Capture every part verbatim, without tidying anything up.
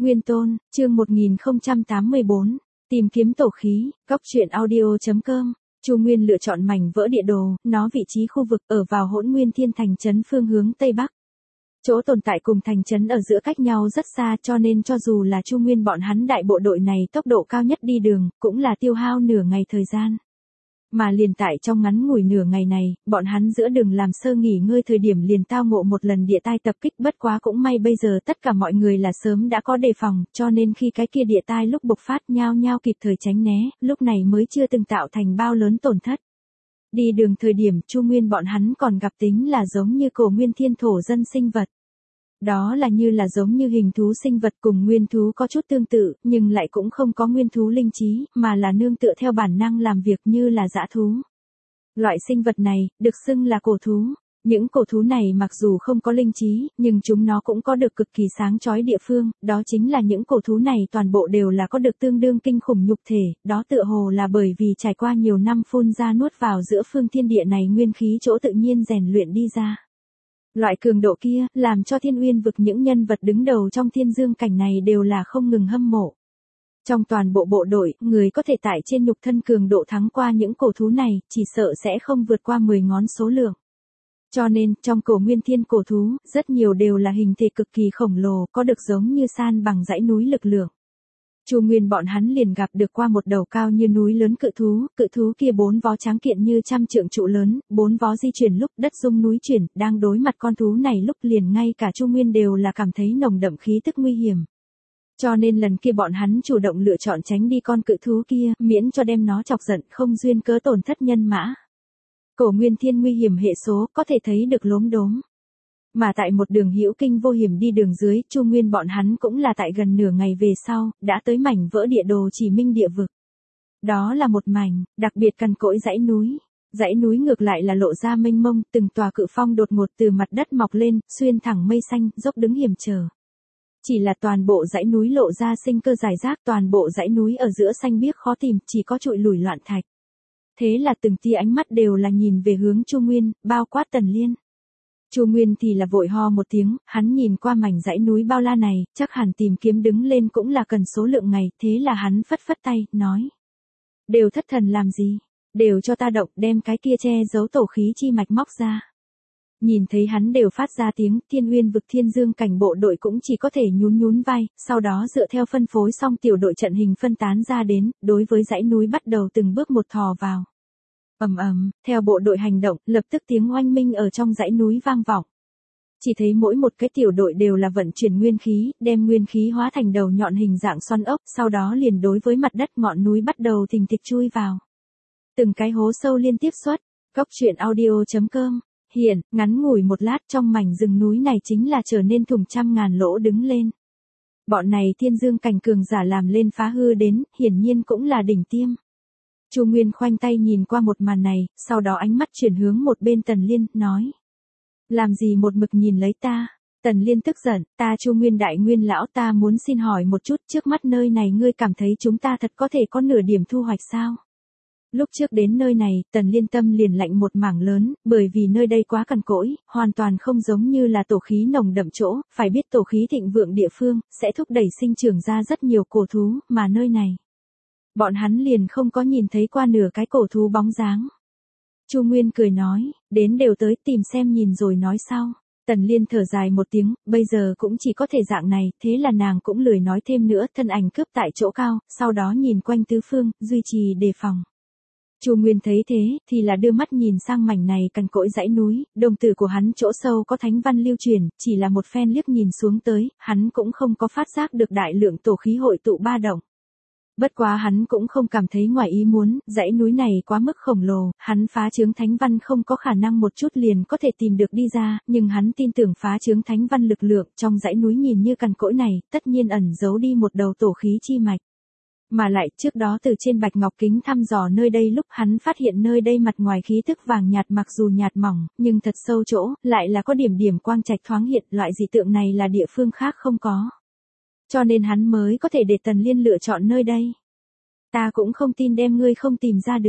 Nguyên Tôn, chương một nghìn không trăm tám mươi bốn, tìm kiếm tổ khí, góc truyện audio.com. Chu Nguyên lựa chọn mảnh vỡ địa đồ, nó vị trí khu vực ở vào Hỗn Nguyên Thiên thành trấn phương hướng Tây Bắc. Chỗ tồn tại cùng thành trấn ở giữa cách nhau rất xa, cho nên cho dù là Chu Nguyên bọn hắn đại bộ đội này tốc độ cao nhất đi đường, cũng là tiêu hao nửa ngày thời gian. Mà liền tại trong ngắn ngủi nửa ngày này, bọn hắn giữa đường làm sơ nghỉ ngơi thời điểm liền tao ngộ một lần địa tai tập kích, bất quá cũng may bây giờ tất cả mọi người là sớm đã có đề phòng, cho nên khi cái kia địa tai lúc bộc phát nhao nhao kịp thời tránh né, lúc này mới chưa từng tạo thành bao lớn tổn thất. Đi đường thời điểm Chu Nguyên bọn hắn còn gặp tính là giống như cổ nguyên thiên thổ dân sinh vật. Đó là như là giống như hình thú sinh vật cùng nguyên thú có chút tương tự, nhưng lại cũng không có nguyên thú linh trí, mà là nương tựa theo bản năng làm việc như là dã thú. Loại sinh vật này, được xưng là cổ thú. Những cổ thú này mặc dù không có linh trí, nhưng chúng nó cũng có được cực kỳ sáng chói địa phương, đó chính là những cổ thú này toàn bộ đều là có được tương đương kinh khủng nhục thể, đó tựa hồ là bởi vì trải qua nhiều năm phun ra nuốt vào giữa phương thiên địa này nguyên khí chỗ tự nhiên rèn luyện đi ra. Loại cường độ kia, làm cho Thiên Uyên vực những nhân vật đứng đầu trong thiên dương cảnh này đều là không ngừng hâm mộ. Trong toàn bộ bộ đội, người có thể tại trên nhục thân cường độ thắng qua những cổ thú này, chỉ sợ sẽ không vượt qua mười ngón số lượng. Cho nên, trong cổ nguyên thiên cổ thú, rất nhiều đều là hình thể cực kỳ khổng lồ, có được giống như san bằng dãy núi lực lượng. Chu Nguyên bọn hắn liền gặp được qua một đầu cao như núi lớn cự thú, cự thú kia bốn vó tráng kiện như trăm trượng trụ lớn, bốn vó di chuyển lúc đất rung núi chuyển, đang đối mặt con thú này lúc liền ngay cả Chu Nguyên đều là cảm thấy nồng đậm khí tức nguy hiểm. Cho nên lần kia bọn hắn chủ động lựa chọn tránh đi con cự thú kia, miễn cho đem nó chọc giận không duyên cớ tổn thất nhân mã. Cổ nguyên thiên nguy hiểm hệ số có thể thấy được lốm đốm. Mà tại một đường hữu kinh vô hiểm đi đường dưới, Chu Nguyên bọn hắn cũng là tại gần nửa ngày về sau, đã tới mảnh vỡ địa đồ chỉ minh địa vực. Đó là một mảnh, đặc biệt cằn cỗi dãy núi. Dãy núi ngược lại là lộ ra mênh mông, từng tòa cự phong đột ngột từ mặt đất mọc lên, xuyên thẳng mây xanh, dốc đứng hiểm trở. Chỉ là toàn bộ dãy núi lộ ra sinh cơ rải rác, toàn bộ dãy núi ở giữa xanh biếc khó tìm, chỉ có trụi lủi loạn thạch. Thế là từng tia ánh mắt đều là nhìn về hướng Chu Nguyên, bao quát Tần Liên. Chu Nguyên thì là vội ho một tiếng, hắn nhìn qua mảnh dãy núi bao la này, chắc hẳn tìm kiếm đứng lên cũng là cần số lượng ngày, thế là hắn phất phất tay, nói. Đều thất thần làm gì? Đều cho ta động, đem cái kia che giấu tổ khí chi mạch móc ra. Nhìn thấy hắn đều phát ra tiếng, Thiên Uyên vực thiên dương cảnh bộ đội cũng chỉ có thể nhún nhún vai, sau đó dựa theo phân phối xong tiểu đội trận hình phân tán ra đến, đối với dãy núi bắt đầu từng bước một thò vào. Ầm ầm, theo bộ đội hành động, lập tức tiếng oanh minh ở trong dãy núi vang vọng. Chỉ thấy mỗi một cái tiểu đội đều là vận chuyển nguyên khí, đem nguyên khí hóa thành đầu nhọn hình dạng xoắn ốc, sau đó liền đối với mặt đất ngọn núi bắt đầu thình thịch chui vào. Từng cái hố sâu liên tiếp xuất, góc truyện audio.com. Hiện, ngắn ngủi một lát trong mảnh rừng núi này chính là trở nên thùng trăm ngàn lỗ đứng lên. Bọn này thiên dương cảnh cường giả làm lên phá hư đến, hiển nhiên cũng là đỉnh tiêm. Chu Nguyên khoanh tay nhìn qua một màn này, sau đó ánh mắt chuyển hướng một bên Tần Liên, nói. Làm gì một mực nhìn lấy ta? Tần Liên tức giận, ta Chu Nguyên đại nguyên lão ta muốn xin hỏi một chút, trước mắt nơi này ngươi cảm thấy chúng ta thật có thể có nửa điểm thu hoạch sao? Lúc trước đến nơi này, Tần Liên tâm liền lạnh một mảng lớn, bởi vì nơi đây quá cằn cỗi, hoàn toàn không giống như là tổ khí nồng đậm chỗ, phải biết tổ khí thịnh vượng địa phương, sẽ thúc đẩy sinh trưởng ra rất nhiều cổ thú, mà nơi này. Bọn hắn liền không có nhìn thấy qua nửa cái cổ thú bóng dáng. Chu Nguyên cười nói, đến đều tới tìm xem nhìn rồi nói sau. Tần Liên thở dài một tiếng, bây giờ cũng chỉ có thể dạng này, thế là nàng cũng lười nói thêm nữa, thân ảnh cướp tại chỗ cao, sau đó nhìn quanh tứ phương, duy trì đề phòng. Chu Nguyên thấy thế, thì là đưa mắt nhìn sang mảnh này cằn cỗi dãy núi, đồng tử của hắn chỗ sâu có thánh văn lưu truyền, chỉ là một phen liếc nhìn xuống tới, hắn cũng không có phát giác được đại lượng tổ khí hội tụ ba động. Bất quá hắn cũng không cảm thấy ngoài ý muốn, dãy núi này quá mức khổng lồ, hắn phá chướng thánh văn không có khả năng một chút liền có thể tìm được đi ra, nhưng hắn tin tưởng phá chướng thánh văn lực lượng trong dãy núi nhìn như cằn cỗi này, tất nhiên ẩn giấu đi một đầu tổ khí chi mạch. Mà lại, trước đó từ trên bạch ngọc kính thăm dò nơi đây lúc hắn phát hiện nơi đây mặt ngoài khí tức vàng nhạt mặc dù nhạt mỏng, nhưng thật sâu chỗ, lại là có điểm điểm quang trạch thoáng hiện, loại dị tượng này là địa phương khác không có. Cho nên hắn mới có thể để Tần Liên lựa chọn nơi đây. Ta cũng không tin đem ngươi không tìm ra được.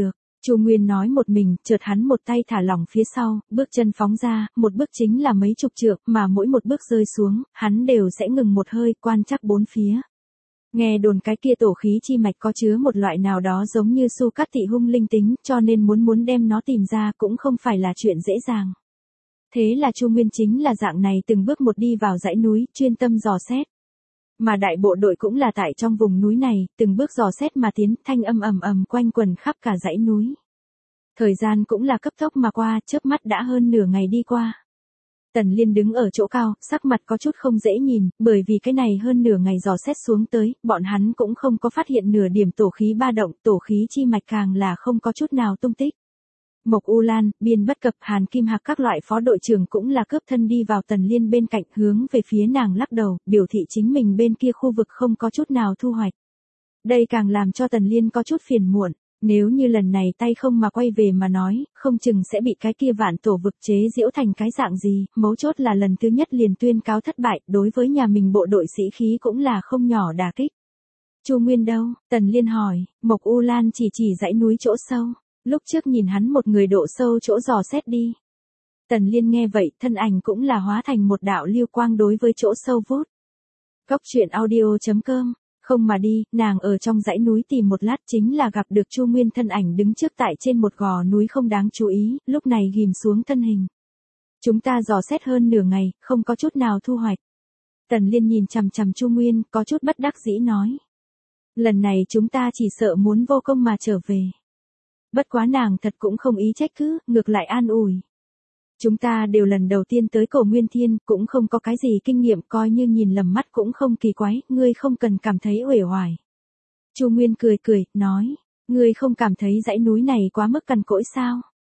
Chu Nguyên nói một mình, chợt hắn một tay thả lỏng phía sau, bước chân phóng ra, một bước chính là mấy chục trượng, mà mỗi một bước rơi xuống, hắn đều sẽ ngừng một hơi, quan trắc bốn phía. Nghe đồn cái kia tổ khí chi mạch có chứa một loại nào đó giống như su cát thị hung linh tính, cho nên muốn muốn đem nó tìm ra cũng không phải là chuyện dễ dàng. Thế là Chu Nguyên chính là dạng này từng bước một đi vào dãy núi, chuyên tâm dò xét. Mà đại bộ đội cũng là tại trong vùng núi này, từng bước dò xét mà tiến, thanh âm ầm ầm quanh quần khắp cả dãy núi. Thời gian cũng là cấp tốc mà qua, chớp mắt đã hơn nửa ngày đi qua. Tần Liên đứng ở chỗ cao, sắc mặt có chút không dễ nhìn, bởi vì cái này hơn nửa ngày dò xét xuống tới, bọn hắn cũng không có phát hiện nửa điểm tổ khí ba động, tổ khí chi mạch càng là không có chút nào tung tích. Mộc U Lan, Biên Bất Cập, Hàn Kim Hạc các loại phó đội trưởng cũng là cướp thân đi vào Tần Liên bên cạnh, hướng về phía nàng lắc đầu, biểu thị chính mình bên kia khu vực không có chút nào thu hoạch. Đây càng làm cho Tần Liên có chút phiền muộn, nếu như lần này tay không mà quay về mà nói, không chừng sẽ bị cái kia vạn tổ vực chế giễu thành cái dạng gì, mấu chốt là lần thứ nhất liền tuyên cáo thất bại, đối với nhà mình bộ đội sĩ khí cũng là không nhỏ đả kích. Chu Nguyên đâu? Tần Liên hỏi. Mộc U Lan chỉ chỉ dãy núi chỗ sâu. Lúc trước nhìn hắn một người độ sâu chỗ dò xét đi. Tần Liên nghe vậy, thân ảnh cũng là hóa thành một đạo lưu quang đối với chỗ sâu vút. Cốc truyện audio chấm com. Không mà đi, nàng ở trong dãy núi tìm một lát chính là gặp được Chu Nguyên thân ảnh đứng trước tại trên một gò núi không đáng chú ý, lúc này ghim xuống thân hình. Chúng ta dò xét hơn nửa ngày, không có chút nào thu hoạch. Tần Liên nhìn chằm chằm Chu Nguyên, có chút bất đắc dĩ nói. Lần này chúng ta chỉ sợ muốn vô công mà trở về. Bất quá nàng thật cũng không ý trách cứ, ngược lại an ủi. Chúng ta đều lần đầu tiên tới Cổ Nguyên Thiên, cũng không có cái gì kinh nghiệm, coi như nhìn lầm mắt cũng không kỳ quái, ngươi không cần cảm thấy uể oải. Chu Nguyên cười cười, nói, ngươi không cảm thấy dãy núi này quá mức cằn cỗi sao?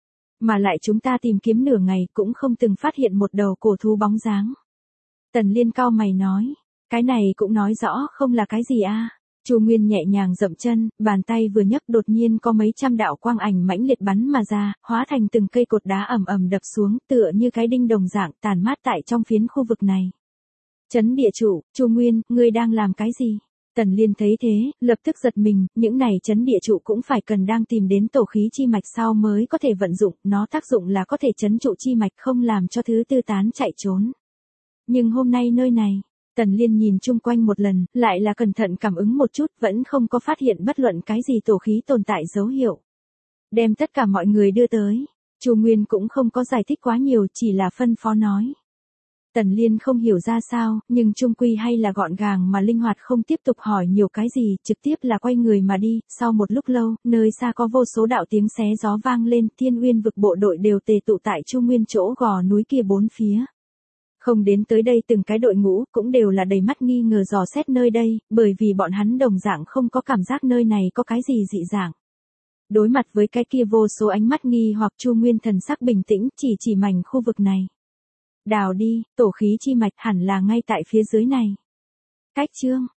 Mà lại chúng ta tìm kiếm nửa ngày cũng không từng phát hiện một đầu cổ thú bóng dáng. Tần Liên cau mày nói, cái này cũng nói rõ không là cái gì a. Chu Nguyên nhẹ nhàng dậm chân, bàn tay vừa nhấc đột nhiên có mấy trăm đạo quang ảnh mãnh liệt bắn mà ra, hóa thành từng cây cột đá ầm ầm đập xuống, tựa như cái đinh đồng dạng tàn mát tại trong phiến khu vực này. Chấn địa trụ, Chu Nguyên, ngươi đang làm cái gì? Tần Liên thấy thế, lập tức giật mình, những này chấn địa trụ cũng phải cần đang tìm đến tổ khí chi mạch sau mới có thể vận dụng, nó tác dụng là có thể chấn trụ chi mạch không làm cho thứ tư tán chạy trốn. Nhưng hôm nay nơi này, Tần Liên nhìn chung quanh một lần, lại là cẩn thận cảm ứng một chút, vẫn không có phát hiện bất luận cái gì tổ khí tồn tại dấu hiệu. Đem tất cả mọi người đưa tới. Chu Nguyên cũng không có giải thích quá nhiều, chỉ là phân phó nói. Tần Liên không hiểu ra sao, nhưng chung quy hay là gọn gàng mà linh hoạt, không tiếp tục hỏi nhiều cái gì, trực tiếp là quay người mà đi. Sau một lúc lâu, nơi xa có vô số đạo tiếng xé gió vang lên, Thiên Uyên vực bộ đội đều tề tụ tại Chu Nguyên chỗ gò núi kia bốn phía. Không đến tới đây từng cái đội ngũ cũng đều là đầy mắt nghi ngờ dò xét nơi đây, bởi vì bọn hắn đồng dạng không có cảm giác nơi này có cái gì dị dạng. Đối mặt với cái kia vô số ánh mắt nghi hoặc, Chu Nguyên thần sắc bình tĩnh, chỉ chỉ mảnh khu vực này. Đào đi, tổ khí chi mạch hẳn là ngay tại phía dưới này. Cách chương